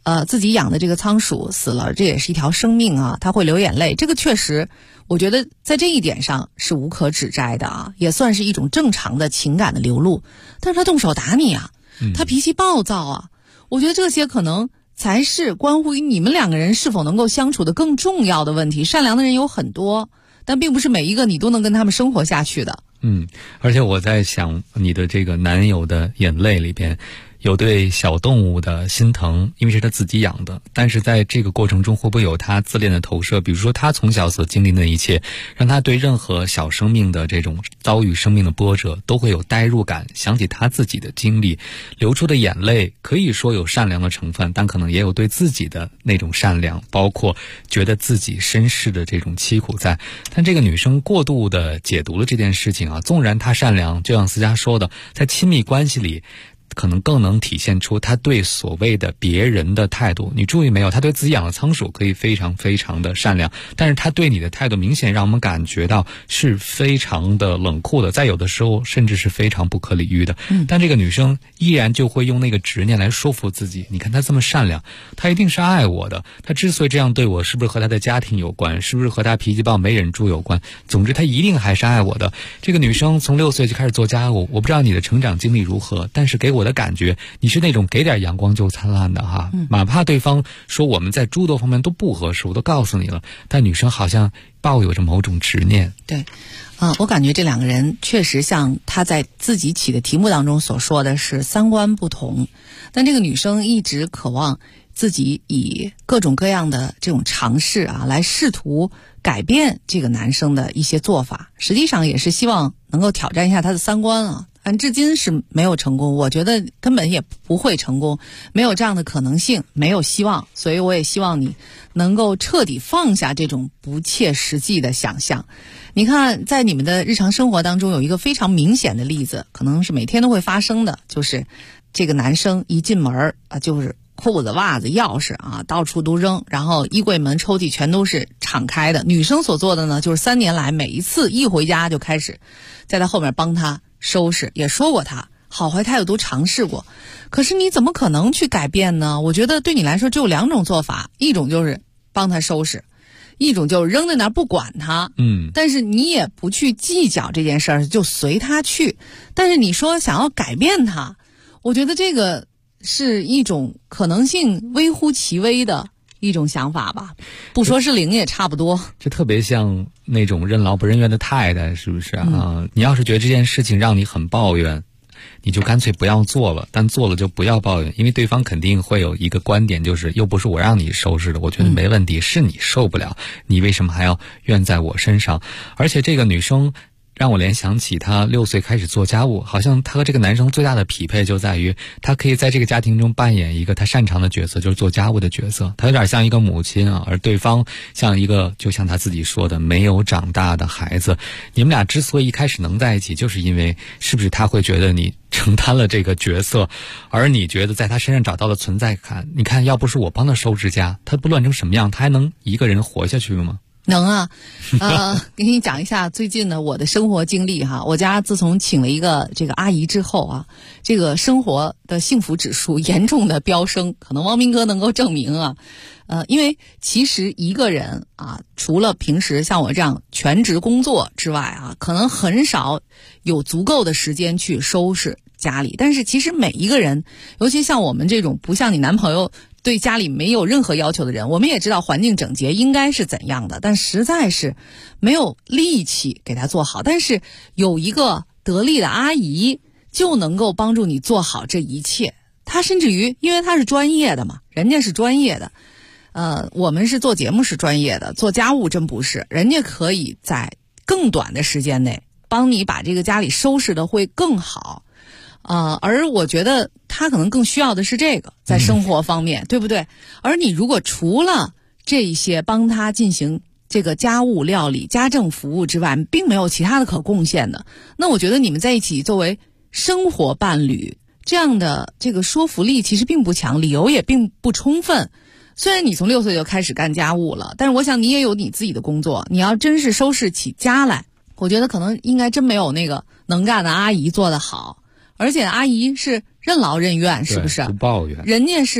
自己养的这个仓鼠死了，这也是一条生命啊，他会流眼泪，这个确实我觉得在这一点上是无可指摘的啊，也算是一种正常的情感的流露。但是他动手打你啊，他脾气暴躁啊，我觉得这些可能才是关乎于你们两个人是否能够相处的更重要的问题。善良的人有很多，但并不是每一个你都能跟他们生活下去的。 而且我在想，你的这个男友的眼泪里边有对小动物的心疼，因为是他自己养的，但是在这个过程中会不会有他自恋的投射？比如说他从小所经历的一切，让他对任何小生命的这种遭遇生命的波折都会有代入感，想起他自己的经历，流出的眼泪可以说有善良的成分，但可能也有对自己的那种善良，包括觉得自己身世的这种凄苦在。但这个女生过度的解读了这件事情啊，纵然她善良，就像思佳说的，在亲密关系里可能更能体现出他对所谓的别人的态度。你注意没有，他对自己养的仓鼠可以非常非常的善良，但是他对你的态度明显让我们感觉到是非常的冷酷的，在有的时候甚至是非常不可理喻的。但这个女生依然就会用那个执念来说服自己，你看她这么善良，她一定是爱我的，她之所以这样对我，是不是和她的家庭有关，是不是和她脾气暴没忍住有关，总之她一定还是爱我的。这个女生从6岁就开始做家务，我不知道你的成长经历如何，但是给我的感觉你是那种给点阳光就灿烂的哈，哪怕对方说我们在诸多方面都不合适，我都告诉你了，但女生好像抱有着某种执念。 对，我感觉这两个人确实像他在自己起的题目当中所说的是三观不同，但这个女生一直渴望自己以各种各样的这种尝试啊，来试图改变这个男生的一些做法，实际上也是希望能够挑战一下他的三观啊。但至今是没有成功，我觉得根本也不会成功，没有这样的可能性，没有希望。所以我也希望你能够彻底放下这种不切实际的想象。你看，在你们的日常生活当中有一个非常明显的例子，可能是每天都会发生的，就是这个男生一进门啊，就是裤子、袜子、钥匙啊，到处都扔，然后衣柜门、抽屉全都是敞开的。女生所做的呢，就是3年来每一次一回家就开始在他后面帮他收拾，也说过他好坏他也都尝试过，可是你怎么可能去改变呢？我觉得对你来说只有2种做法，一种就是帮他收拾，一种就是扔在那儿不管他，但是你也不去计较这件事儿，就随他去。但是你说想要改变他，我觉得这个是一种可能性微乎其微的一种想法吧，不说是零也差不多。 这特别像那种任劳不任怨的太太，是不是啊？你要是觉得这件事情让你很抱怨，你就干脆不要做了，但做了就不要抱怨，因为对方肯定会有一个观点，就是又不是我让你收拾的，我觉得没问题，是你受不了，你为什么还要怨在我身上？而且这个女生让我联想起她6岁开始做家务，好像她和这个男生最大的匹配就在于她可以在这个家庭中扮演一个她擅长的角色，就是做家务的角色。她有点像一个母亲啊，而对方像一个就像她自己说的没有长大的孩子。你们俩之所以一开始能在一起，就是因为是不是他会觉得你承担了这个角色，而你觉得在他身上找到了存在感。你看，要不是我帮他收拾家，他不乱成什么样，他还能一个人活下去吗？ 能啊，给你讲一下最近的我的生活经历哈。我家自从请了一个这个阿姨之后啊，这个生活的幸福指数严重的飙升，可能汪明哥能够证明啊。因为其实一个人啊，除了平时像我这样全职工作之外啊，可能很少有足够的时间去收拾家里。但是其实每一个人，尤其像我们这种不像你男朋友对家里没有任何要求的人，我们也知道环境整洁应该是怎样的，但实在是没有力气给他做好。但是有一个得力的阿姨就能够帮助你做好这一切。她甚至于因为她是专业的嘛，人家是专业的，我们是做节目是专业的，做家务真不是，人家可以在更短的时间内帮你把这个家里收拾的会更好。而我觉得他可能更需要的是这个，在生活方面，对不对？而你如果除了这一些帮他进行这个家务料理、家政服务之外，并没有其他的可贡献的，那我觉得你们在一起作为生活伴侣，这样的这个说服力其实并不强，理由也并不充分。虽然你从6岁就开始干家务了，但是我想你也有你自己的工作，你要真是收拾起家来，我觉得可能应该真没有那个能干的阿姨做得好。而且阿姨是任劳任怨，是不是？ 不抱怨， 人家是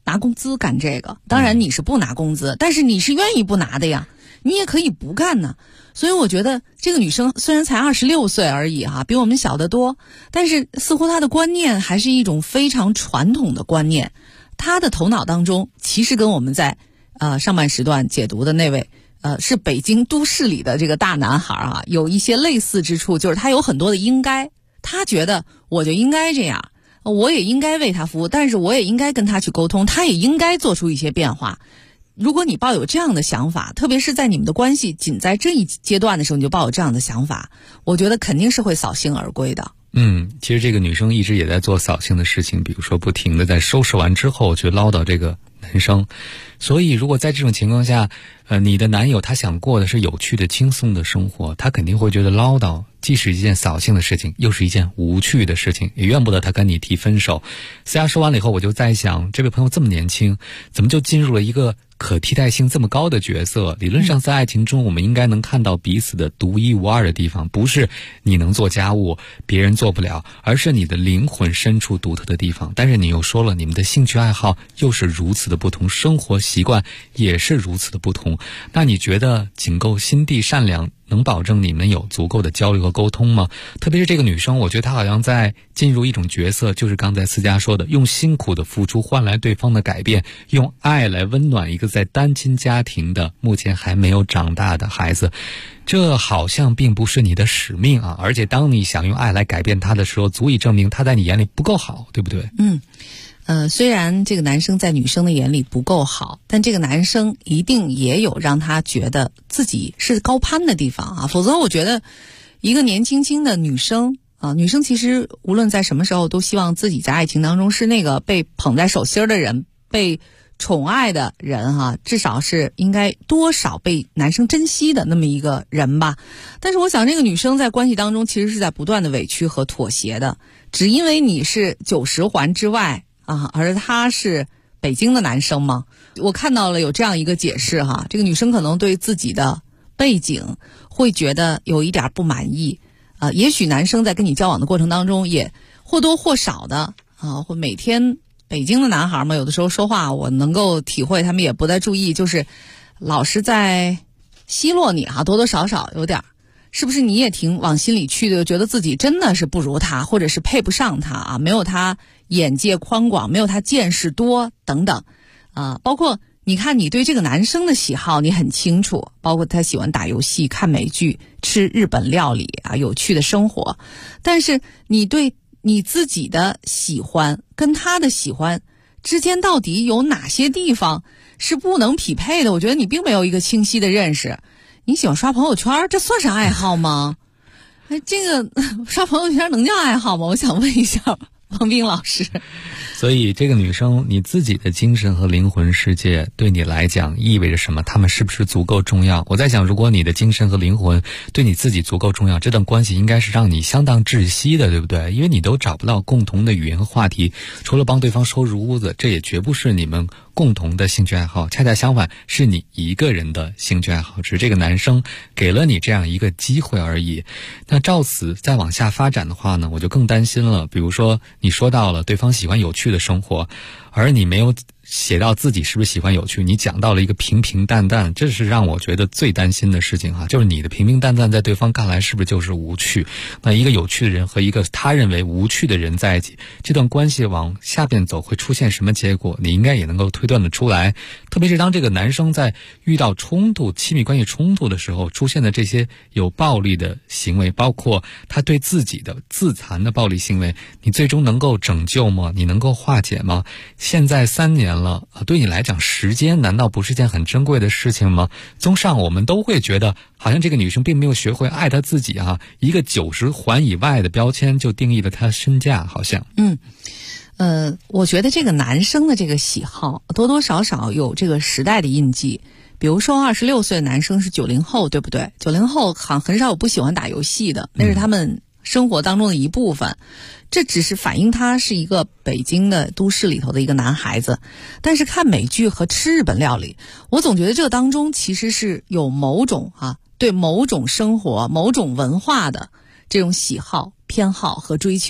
拿工资干这个，当然你是不拿工资，但是你是愿意不拿的呀，你也可以不干呢。所以我觉得这个女生虽然才26岁而已比我们小得多，但是似乎她的观念还是一种非常传统的观念。她的头脑当中其实跟我们在上半时段解读的那位是北京都市里的这个大男孩有一些类似之处，就是他有很多的应该，他觉得我就应该这样，我也应该为他服务，但是我也应该跟他去沟通，他也应该做出一些变化。如果你抱有这样的想法，特别是在你们的关系仅在这一阶段的时候你就抱有这样的想法，我觉得肯定是会扫兴而归的。 其实这个女生一直也在做扫兴的事情，比如说不停的在收拾完之后去唠叨这个男生。所以如果在这种情况下你的男友他想过的是有趣的轻松的生活，他肯定会觉得唠叨既是一件扫兴的事情，又是一件无趣的事情，也怨不得他跟你提分手。私下说完了以后，我就在想，这位朋友这么年轻，怎么就进入了一个可替代性这么高的角色？理论上在爱情中我们应该能看到彼此的独一无二的地方，不是你能做家务别人做不了，而是你的灵魂深处独特的地方。但是你又说了，你们的兴趣爱好又是如此的不同，生活习惯也是如此的不同，那你觉得仅够心地善良能保证你们有足够的交流和沟通吗？特别是这个女生，我觉得她好像在进入一种角色，就是刚才思佳说的，用辛苦的付出换来对方的改变，用爱来温暖一个在单亲家庭的目前还没有长大的孩子。这好像并不是你的使命而且当你想用爱来改变他的时候，足以证明他在你眼里不够好，对不对？ 虽然这个男生在女生的眼里不够好，但这个男生一定也有让他觉得自己是高攀的地方否则我觉得一个年轻轻的女生女生其实无论在什么时候都希望自己在爱情当中是那个被捧在手心的人，被宠爱的人至少是应该多少被男生珍惜的那么一个人吧。但是我想这个女生在关系当中其实是在不断的委屈和妥协的，只因为你是90环之外而他是北京的男生吗？我看到了有这样一个解释这个女生可能对自己的背景会觉得有一点不满意也许男生在跟你交往的过程当中也或多或少的会每天北京的男孩嘛，有的时候说话我能够体会他们也不太注意，就是老是在奚落你多多少少有点，是不是你也挺往心里去的，觉得自己真的是不如他，或者是配不上他没有他眼界宽广，没有他见识多等等包括你看你对这个男生的喜好你很清楚，包括他喜欢打游戏、看美剧、吃日本料理有趣的生活，但是你对你自己的喜欢跟他的喜欢之间到底有哪些地方是不能匹配的？我觉得你并没有一个清晰的认识。你喜欢刷朋友圈，这算是爱好吗？这个刷朋友圈能叫爱好吗？我想问一下王斌老师。 所以这个女生，你自己的精神和灵魂世界对你来讲意味着什么？他们是不是足够重要？我在想，如果你的精神和灵魂对你自己足够重要，这段关系应该是让你相当窒息的，对不对？因为你都找不到共同的语言和话题，除了帮对方收拾屋子，这也绝不是你们共同的兴趣爱好，恰恰相反，是你一个人的兴趣爱好，只是这个男生给了你这样一个机会而已。那照此再往下发展的话呢，我就更担心了。比如说你说到了对方喜欢有趣的生活，而你没有写到自己是不是喜欢有趣，你讲到了一个平平淡淡，这是让我觉得最担心的事情就是你的平平淡淡在对方看来是不是就是无趣？那一个有趣的人和一个他认为无趣的人在一起，这段关系往下边走会出现什么结果，你应该也能够推断得出来。特别是当这个男生在遇到冲突、亲密关系冲突的时候出现的这些有暴力的行为，包括他对自己的自残的暴力行为，你最终能够拯救吗？你能够化解吗？现在3年了，对你来讲时间难道不是件很珍贵的事情吗？综上我们都会觉得好像这个女生并没有学会爱她自己一个90环以外的标签就定义了她身价，好像我觉得这个男生的这个喜好多多少少有这个时代的印记。比如说26岁的男生是90后，对不对？90后很少有不喜欢打游戏的，那是他们生活当中的一部分。这只是反映他是一个北京的都市里头的一个男孩子，但是看美剧和吃日本料理，我总觉得这当中其实是有某种对某种生活、某种文化的这种喜好、偏好和追求。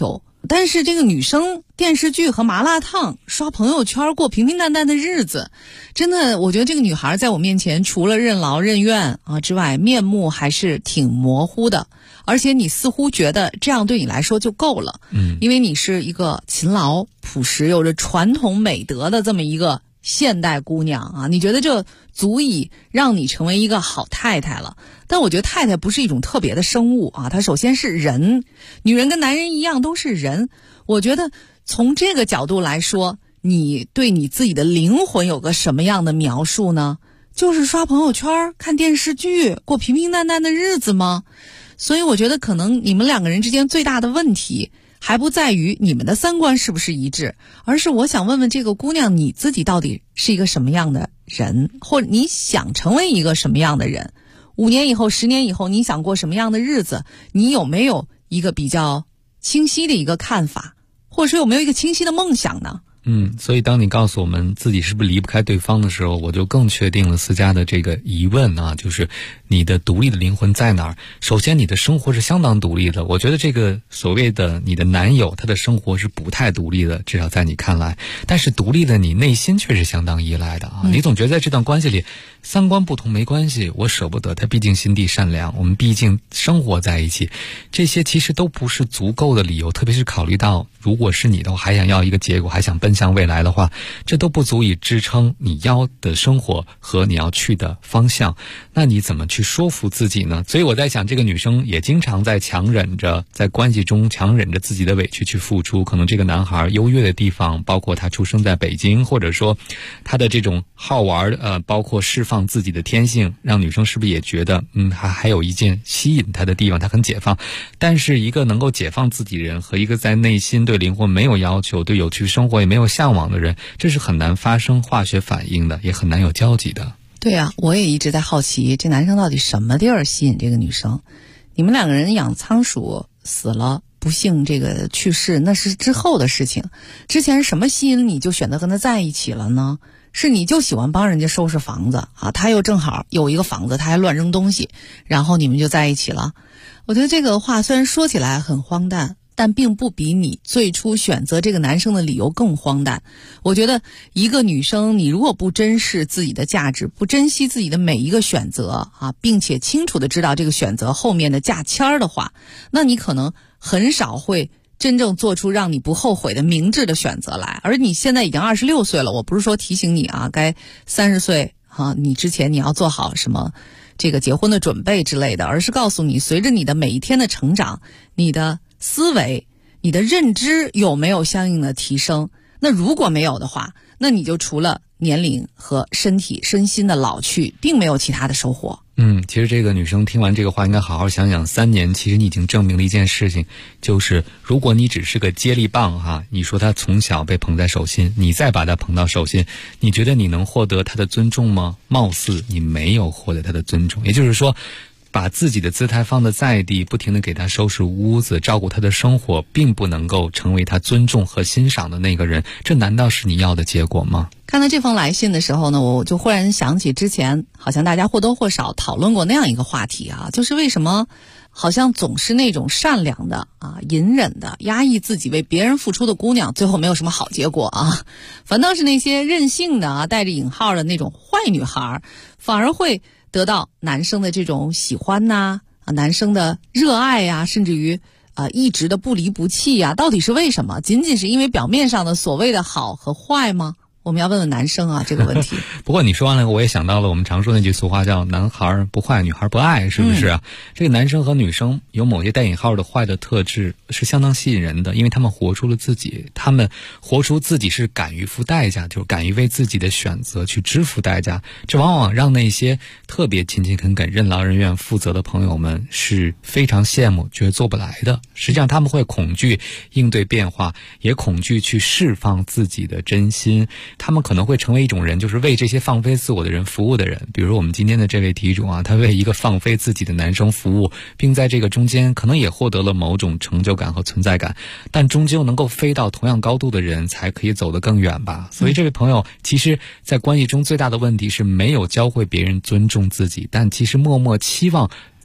但是这个女生电视剧和麻辣烫刷朋友圈过平平淡淡的日子，真的我觉得这个女孩在我面前除了任劳任怨之外，面目还是挺模糊的。而且你似乎觉得这样对你来说就够了，因为你是一个勤劳朴实有着传统美德的这么一个现代姑娘啊，你觉得这足以让你成为一个好太太了。但我觉得太太不是一种特别的生物啊，她首先是人，女人跟男人一样都是人。我觉得从这个角度来说，你对你自己的灵魂有个什么样的描述呢？就是刷朋友圈、看电视剧、过平平淡淡的日子吗？所以我觉得可能你们两个人之间最大的问题还不在于你们的三观是不是一致，而是我想问问这个姑娘，你自己到底是一个什么样的人，或者你想成为一个什么样的人？5年以后、10年以后，你想过什么样的日子？你有没有一个比较清晰的一个看法，或者说有没有一个清晰的梦想呢？ 所以当你告诉我们自己是不是离不开对方的时候，我就更确定了思佳的这个疑问啊，就是你的独立的灵魂在哪儿？首先你的生活是相当独立的，我觉得这个所谓的你的男友他的生活是不太独立的，至少在你看来，但是独立的你内心却是相当依赖的啊。你总觉得在这段关系里三观不同没关系，我舍不得他，毕竟心地善良，我们毕竟生活在一起，这些其实都不是足够的理由，特别是考虑到如果是你的话，还想要一个结果，还想奔向未来的话，这都不足以支撑你要的生活和你要去的方向。那你怎么去说服自己呢？所以我在想，这个女生也经常在强忍着，在关系中强忍着自己的委屈去付出。可能这个男孩优越的地方，包括他出生在北京，或者说他的这种好玩包括释放自己的天性，让女生是不是也觉得还有一件吸引他的地方，他很解放。但是一个能够解放自己人和一个在内心对灵魂没有要求，对有趣生活也没有向往的人，这是很难发生化学反应的，也很难有交集的。 对啊，我也一直在好奇，这男生到底什么地儿吸引这个女生？你们两个人养仓鼠死了，不幸这个去世，那是之后的事情。之前什么吸引你就选择跟他在一起了呢？是你就喜欢帮人家收拾房子啊，他又正好有一个房子，他还乱扔东西，然后你们就在一起了。我觉得这个话虽然说起来很荒诞，但并不比你最初选择这个男生的理由更荒诞。我觉得一个女生，你如果不珍视自己的价值，不珍惜自己的每一个选择啊，并且清楚的知道这个选择后面的价签的话，那你可能很少会真正做出让你不后悔的明智的选择来。而你现在已经26岁了，我不是说提醒你啊，该30岁啊，你之前你要做好什么这个结婚的准备之类的，而是告诉你，随着你的每一天的成长，你的思维、你的认知有没有相应的提升？那如果没有的话，那你就除了年龄和身体身心的老去，并没有其他的收获。 其实这个女生听完这个话应该好好想想，3年其实你已经证明了一件事情，就是如果你只是个接力棒哈，你说她从小被捧在手心，你再把她捧到手心，你觉得你能获得她的尊重吗？貌似你没有获得她的尊重。也就是说，把自己的姿态放得再低，不停地给他收拾屋子，照顾他的生活，并不能够成为他尊重和欣赏的那个人，这难道是你要的结果吗？ 看到这封来信的时候呢，我就忽然想起之前好像大家或多或少讨论过那样一个话题啊，就是为什么好像总是那种善良的啊、隐忍的、压抑自己为别人付出的姑娘，最后没有什么好结果啊，反倒是那些任性的啊、带着引号的那种坏女孩，反而会得到男生的这种喜欢呐、男生的热爱呀、甚至于一直的不离不弃呀，到底是为什么？仅仅是因为表面上的所谓的好和坏吗？我们要问问男生啊这个问题。 不过你说完了，我也想到了我们常说那句俗话，叫男孩不坏，女孩不爱，是不是啊？这个男生和女生有某些带引号的坏的特质是相当吸引人的，因为他们活出了自己，他们活出自己是敢于付代价，就是敢于为自己的选择去支付代价。这往往让那些特别勤勤恳恳、任劳任怨、负责的朋友们是非常羡慕，觉得做不来的。实际上他们会恐惧应对变化，也恐惧去释放自己的真心。他们可能会成为一种人，就是为这些放飞自我的人服务的人。比如我们今天的这位题主啊，他为一个放飞自己的男生服务，并在这个中间可能也获得了某种成就感和存在感，但终究能够飞到同样高度的人才可以走得更远吧。所以这位朋友其实在关系中最大的问题是没有教会别人尊重自己，但其实默默期望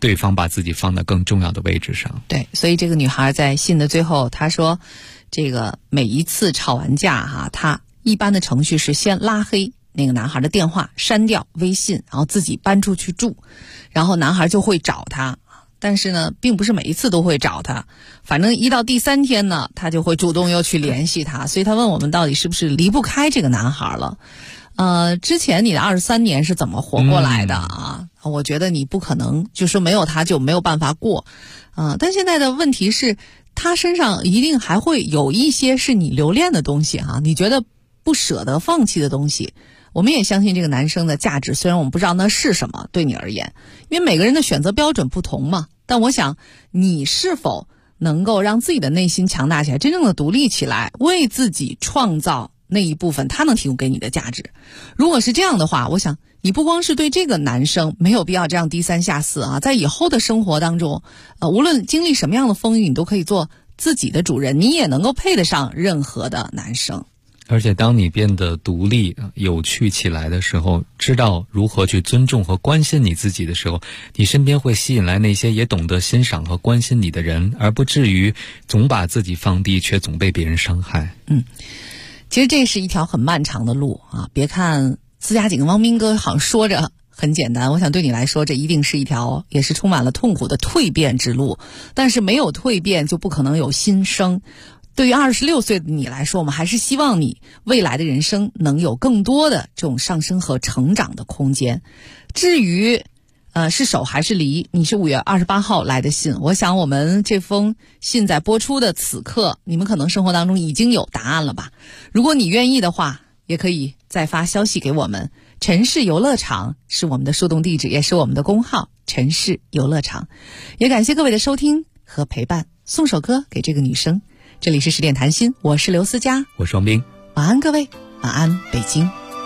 对方把自己放在更重要的位置上。 对，所以这个女孩在信的最后她说，这个每一次吵完架她一般的程序是先拉黑那个男孩的电话，删掉微信，然后自己搬出去住，然后男孩就会找她。但是呢，并不是每一次都会找他，反正一到第3天呢，他就会主动又去联系他。所以他问我们到底是不是离不开这个男孩了。之前你的23年是怎么活过来的啊？我觉得你不可能就说没有他就没有办法过。但现在的问题是，他身上一定还会有一些是你留恋的东西你觉得不舍得放弃的东西。我们也相信这个男生的价值，虽然我们不知道那是什么，对你而言，因为每个人的选择标准不同嘛。但我想，你是否能够让自己的内心强大起来，真正的独立起来，为自己创造那一部分他能提供给你的价值？如果是这样的话，我想你不光是对这个男生没有必要这样低三下四在以后的生活当中，无论经历什么样的风雨，你都可以做自己的主人，你也能够配得上任何的男生。 而且当你变得独立有趣起来的时候，知道如何去尊重和关心你自己的时候，你身边会吸引来那些也懂得欣赏和关心你的人，而不至于总把自己放低，却总被别人伤害。 其实这是一条很漫长的路别看私家警汪斌哥好像说着很简单，我想对你来说，这一定是一条也是充满了痛苦的蜕变之路。但是没有蜕变，就不可能有新生。对于26岁的你来说，我们还是希望你未来的人生能有更多的这种上升和成长的空间。至于是守还是离，你是5月28号来的信，我想我们这封信在播出的此刻，你们可能生活当中已经有答案了吧。如果你愿意的话，也可以再发消息给我们。城市游乐场是我们的树洞地址，也是我们的公号，城市游乐场。也感谢各位的收听和陪伴，送首歌给这个女生。这里是10点谈心，我是刘思佳， 我是王斌。 晚安各位，晚安北京。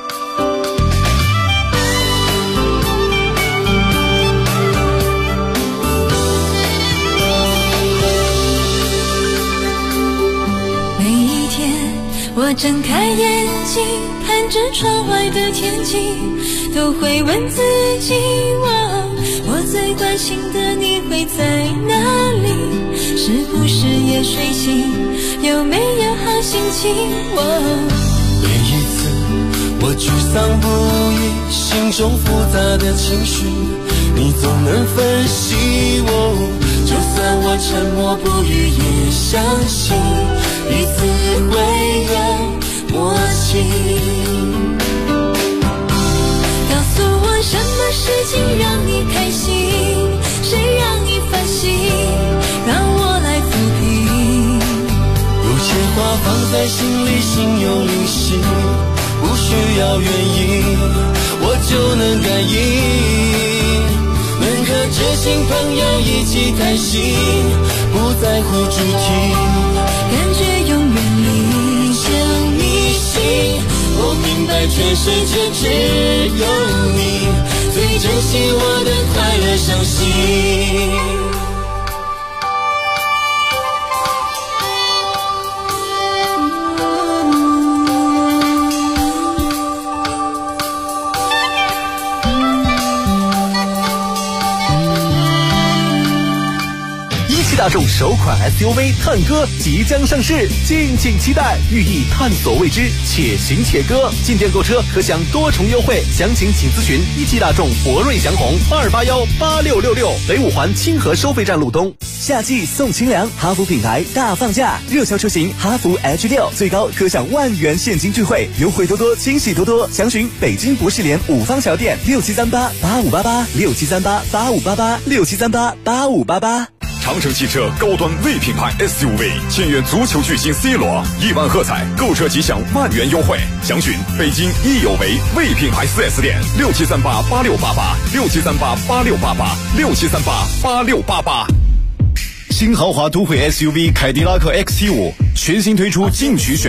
每一天我睁开眼睛，看着窗外的天气，都会问自己，我最关心的你会在哪里？是不是也睡醒？有没有好心情？ 每一次我沮丧不已，心中复杂的情绪，你总能分析我。就算我沉默不语，也相信彼此会有默契。 告诉我什么事情让你开心，谁让你烦心，让我来抚平。 有些话放在心里，心有灵犀，不需要原因，我就能感应。能和知心朋友一起开心，不在乎主题， 感觉永远离想你心。我明白全世界只有你最珍惜我的快乐伤心。 大众首款 SUV 探歌即将上市，敬请期待，寓意探索未知，且行且歌。进店购车可享多重优惠，详情请咨询一汽大众博瑞祥宏2818666北五环清河收费站路东。夏季送清凉，哈弗品牌大放价，热销车型哈弗 H6最高可享10000元现金钜惠，优惠多多，惊喜多多。详询北京博士联5方桥店673885886738858867388588。 长城汽车高端 V 品牌 SUV 签约足球巨星 C 罗，1万喝彩，购车即享10000元优惠。详询北京益友维 V 品牌 4S 店673886886738868867388688。 新豪华都会 SUV 凯迪拉克 XT5全新推出进取选